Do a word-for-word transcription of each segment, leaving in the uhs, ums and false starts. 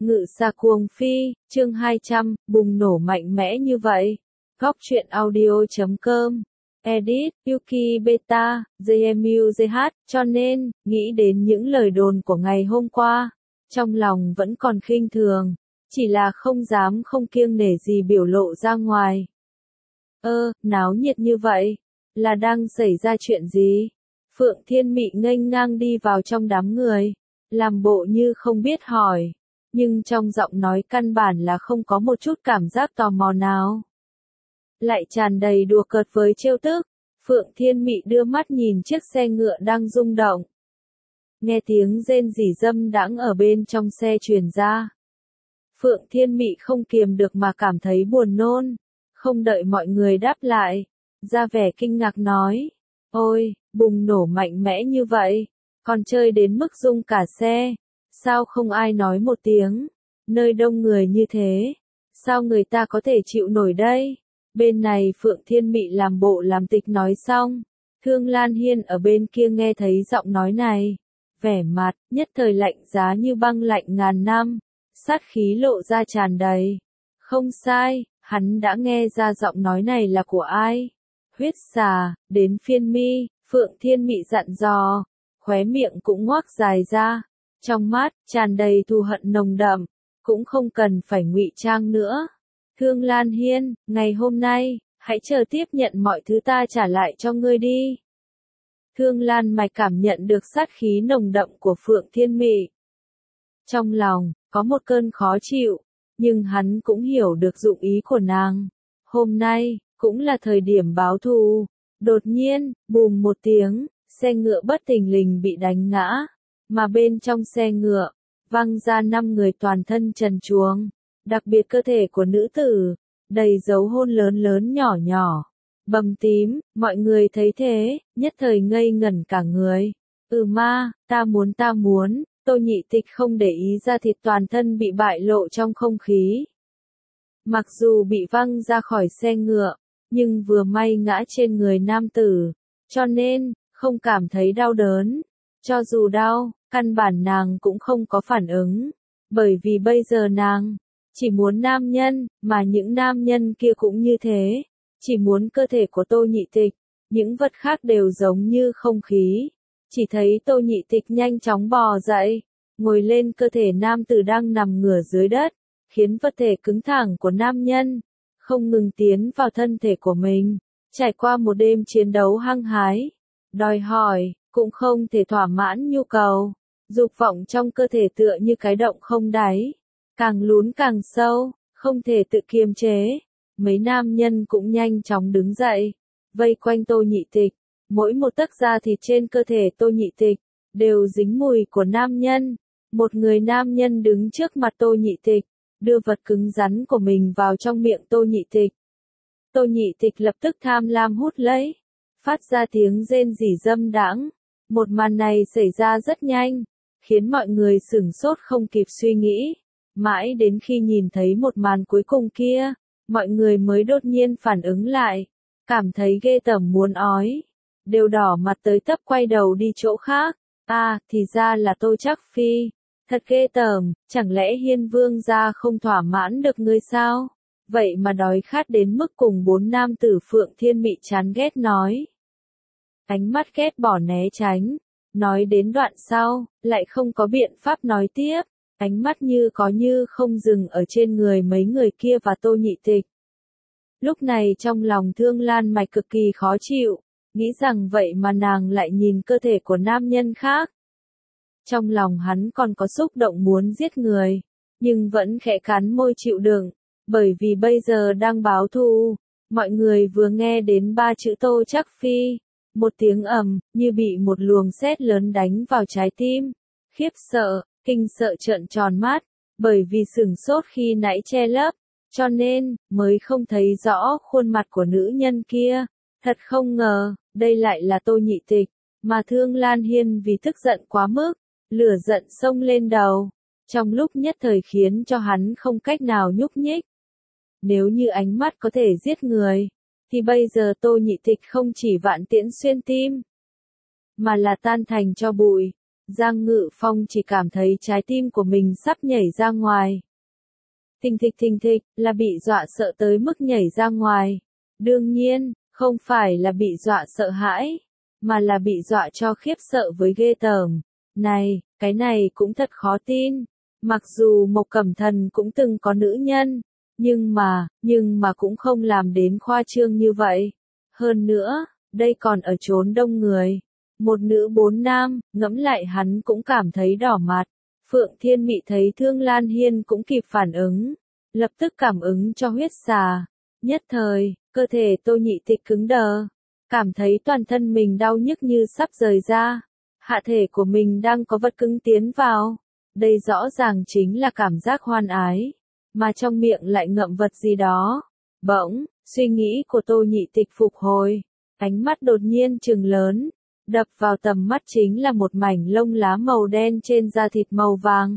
Ngự xa cuồng phi, chương hai trăm, bùng nổ mạnh mẽ như vậy. Góc truyện audio chấm com. Edit, Yuki Beta, gi em u giê hát, cho nên, nghĩ đến những lời đồn của ngày hôm qua. Trong lòng vẫn còn khinh thường, chỉ là không dám không kiêng nể gì biểu lộ ra ngoài. Ơ, náo nhiệt như vậy, là đang xảy ra chuyện gì? Phượng Thiên Mị nghênh ngang đi vào trong đám người, làm bộ như không biết hỏi. Nhưng trong giọng nói căn bản là không có một chút cảm giác tò mò nào. Lại tràn đầy đùa cợt với trêu tức, Phượng Thiên Mị đưa mắt nhìn chiếc xe ngựa đang rung động. Nghe tiếng rên rỉ dâm đãng ở bên trong xe truyền ra. Phượng Thiên Mị không kiềm được mà cảm thấy buồn nôn, không đợi mọi người đáp lại, ra vẻ kinh ngạc nói, ôi, bùng nổ mạnh mẽ như vậy, còn chơi đến mức rung cả xe. Sao không ai nói một tiếng? Nơi đông người như thế, sao người ta có thể chịu nổi đây? Bên này Phượng Thiên Mị làm bộ làm tịch nói xong, Thương Lan Hiên ở bên kia nghe thấy giọng nói này, vẻ mặt nhất thời lạnh giá như băng lạnh ngàn năm, sát khí lộ ra tràn đầy. Không sai, hắn đã nghe ra giọng nói này là của ai? Huyết xà, đến phiên mi, Phượng Thiên Mị dặn dò, khóe miệng cũng ngoác dài ra. Trong mắt, tràn đầy thù hận nồng đậm, cũng không cần phải ngụy trang nữa. Thương Lan Hiên, ngày hôm nay, hãy chờ tiếp nhận mọi thứ ta trả lại cho ngươi đi. Thương Lan Mạch cảm nhận được sát khí nồng đậm của Phượng Thiên Mị. Trong lòng, có một cơn khó chịu, nhưng hắn cũng hiểu được dụng ý của nàng. Hôm nay, cũng là thời điểm báo thù. Đột nhiên, bùm một tiếng, xe ngựa bất thình lình bị đánh ngã. Mà bên trong xe ngựa, văng ra năm người toàn thân trần truồng, đặc biệt cơ thể của nữ tử, đầy dấu hôn lớn lớn nhỏ nhỏ, bầm tím, mọi người thấy thế, nhất thời ngây ngẩn cả người. Ừ ma, ta muốn ta muốn, Tô Nhị Tịch không để ý ra thịt toàn thân bị bại lộ trong không khí. Mặc dù bị văng ra khỏi xe ngựa, nhưng vừa may ngã trên người nam tử, cho nên, không cảm thấy đau đớn. Cho dù đau, căn bản nàng cũng không có phản ứng, bởi vì bây giờ nàng chỉ muốn nam nhân, mà những nam nhân kia cũng như thế, chỉ muốn cơ thể của Tô Nhị Tịch, những vật khác đều giống như không khí. Chỉ thấy Tô Nhị Tịch nhanh chóng bò dậy, ngồi lên cơ thể nam tử đang nằm ngửa dưới đất, khiến vật thể cứng thẳng của nam nhân không ngừng tiến vào thân thể của mình, trải qua một đêm chiến đấu hăng hái, đòi hỏi cũng không thể thỏa mãn nhu cầu, dục vọng trong cơ thể tựa như cái động không đáy, càng lún càng sâu, không thể tự kiềm chế. Mấy nam nhân cũng nhanh chóng đứng dậy, vây quanh Tô Nhị Tịch, mỗi một tấc da thịt trên cơ thể Tô Nhị Tịch đều dính mùi của nam nhân. Một người nam nhân đứng trước mặt Tô Nhị Tịch, đưa vật cứng rắn của mình vào trong miệng Tô Nhị Tịch. Tô Nhị Tịch lập tức tham lam hút lấy, phát ra tiếng rên rỉ dâm đãng. Một màn này xảy ra rất nhanh, khiến mọi người sửng sốt không kịp suy nghĩ. Mãi đến khi nhìn thấy một màn cuối cùng kia, mọi người mới đột nhiên phản ứng lại, cảm thấy ghê tởm muốn ói, đều đỏ mặt tới tấp quay đầu đi chỗ khác. À, thì ra là Tô Trác Phi, thật ghê tởm, chẳng lẽ Hiên Vương gia không thỏa mãn được ngươi sao? Vậy mà đói khát đến mức cùng bốn nam tử Phượng Thiên Mị chán ghét nói. Ánh mắt ghét bỏ né tránh, nói đến đoạn sau, lại không có biện pháp nói tiếp, ánh mắt như có như không dừng ở trên người mấy người kia và Tô Nhị Tịch. Lúc này trong lòng Thương Lan Mạch cực kỳ khó chịu, nghĩ rằng vậy mà nàng lại nhìn cơ thể của nam nhân khác. Trong lòng hắn còn có xúc động muốn giết người, nhưng vẫn khẽ cắn môi chịu đựng, bởi vì bây giờ đang báo thù. Mọi người vừa nghe đến ba chữ Tô Trác Phi, một tiếng ầm, như bị một luồng sét lớn đánh vào trái tim, khiếp sợ, kinh sợ trợn tròn mắt, bởi vì sửng sốt khi nãy che lấp, cho nên, mới không thấy rõ khuôn mặt của nữ nhân kia. Thật không ngờ, đây lại là Tô Nhị Tịch, mà Thương Lan Hiên vì tức giận quá mức, lửa giận xông lên đầu, trong lúc nhất thời khiến cho hắn không cách nào nhúc nhích. Nếu như ánh mắt có thể giết người, thì bây giờ Tô Nhị Tịch không chỉ vạn tiễn xuyên tim, mà là tan thành cho bụi, Giang Ngự Phong chỉ cảm thấy trái tim của mình sắp nhảy ra ngoài. Thình thịch thình thịch, là bị dọa sợ tới mức nhảy ra ngoài. Đương nhiên, không phải là bị dọa sợ hãi, mà là bị dọa cho khiếp sợ với ghê tởm. Này, cái này cũng thật khó tin. Mặc dù Mộc Cẩm Thần cũng từng có nữ nhân, nhưng mà, nhưng mà cũng không làm đến khoa trương như vậy. Hơn nữa, đây còn ở chốn đông người. Một nữ bốn nam, ngẫm lại hắn cũng cảm thấy đỏ mặt. Phượng Thiên Mị thấy Thương Lan Hiên cũng kịp phản ứng, lập tức cảm ứng cho huyết xà. Nhất thời, cơ thể Tô Nhị Tịch cứng đờ, cảm thấy toàn thân mình đau nhức như sắp rời ra. Hạ thể của mình đang có vật cứng tiến vào. Đây rõ ràng chính là cảm giác hoan ái, mà trong miệng lại ngậm vật gì đó. Bỗng, suy nghĩ của Tô Nhị Tịch phục hồi, ánh mắt đột nhiên trừng lớn, đập vào tầm mắt chính là một mảnh lông lá màu đen trên da thịt màu vàng.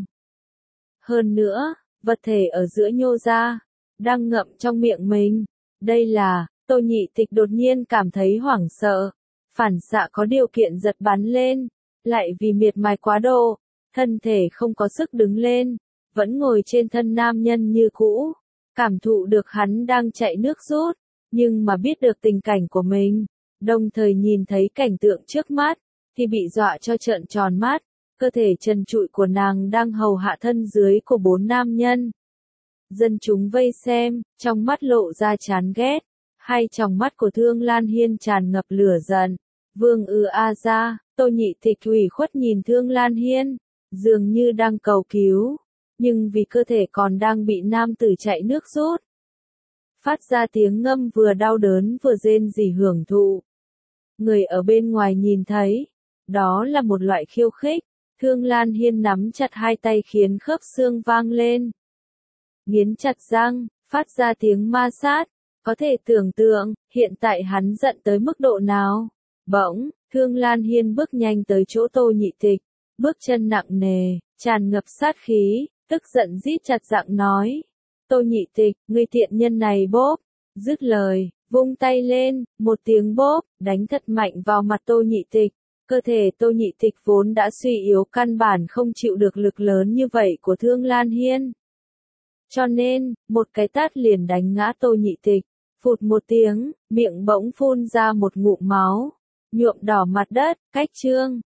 Hơn nữa, vật thể ở giữa nhô ra, đang ngậm trong miệng mình. Đây là, Tô Nhị Tịch đột nhiên cảm thấy hoảng sợ, phản xạ có điều kiện giật bắn lên, lại vì miệt mài quá độ, thân thể không có sức đứng lên, vẫn ngồi trên thân nam nhân như cũ, cảm thụ được hắn đang chạy nước rút, nhưng mà biết được tình cảnh của mình, đồng thời nhìn thấy cảnh tượng trước mắt, thì bị dọa cho trợn tròn mắt, cơ thể trần trụi của nàng đang hầu hạ thân dưới của bốn nam nhân. Dân chúng vây xem, trong mắt lộ ra chán ghét, hay trong mắt của Thương Lan Hiên tràn ngập lửa giận. Vương ư a ra, Tô Nhị Tịch ủy khuất nhìn Thương Lan Hiên, dường như đang cầu cứu, nhưng vì cơ thể còn đang bị nam tử chạy nước rút, phát ra tiếng ngâm vừa đau đớn vừa rên rỉ hưởng thụ. Người ở bên ngoài nhìn thấy, đó là một loại khiêu khích. Thương Lan Hiên nắm chặt hai tay khiến khớp xương vang lên, nghiến chặt răng, phát ra tiếng ma sát. Có thể tưởng tượng, hiện tại hắn giận tới mức độ nào. Bỗng, Thương Lan Hiên bước nhanh tới chỗ Tô Nhị Tịch, bước chân nặng nề, tràn ngập sát khí, tức giận rít chặt giọng nói. Tô Nhị Tịch, ngươi tiện nhân này bốp. Dứt lời, vung tay lên, một tiếng bốp, đánh thật mạnh vào mặt Tô Nhị Tịch. Cơ thể Tô Nhị Tịch vốn đã suy yếu căn bản không chịu được lực lớn như vậy của Thương Lan Hiên. Cho nên, một cái tát liền đánh ngã Tô Nhị Tịch. Phụt một tiếng, miệng bỗng phun ra một ngụm máu, nhuộm đỏ mặt đất. Cách chương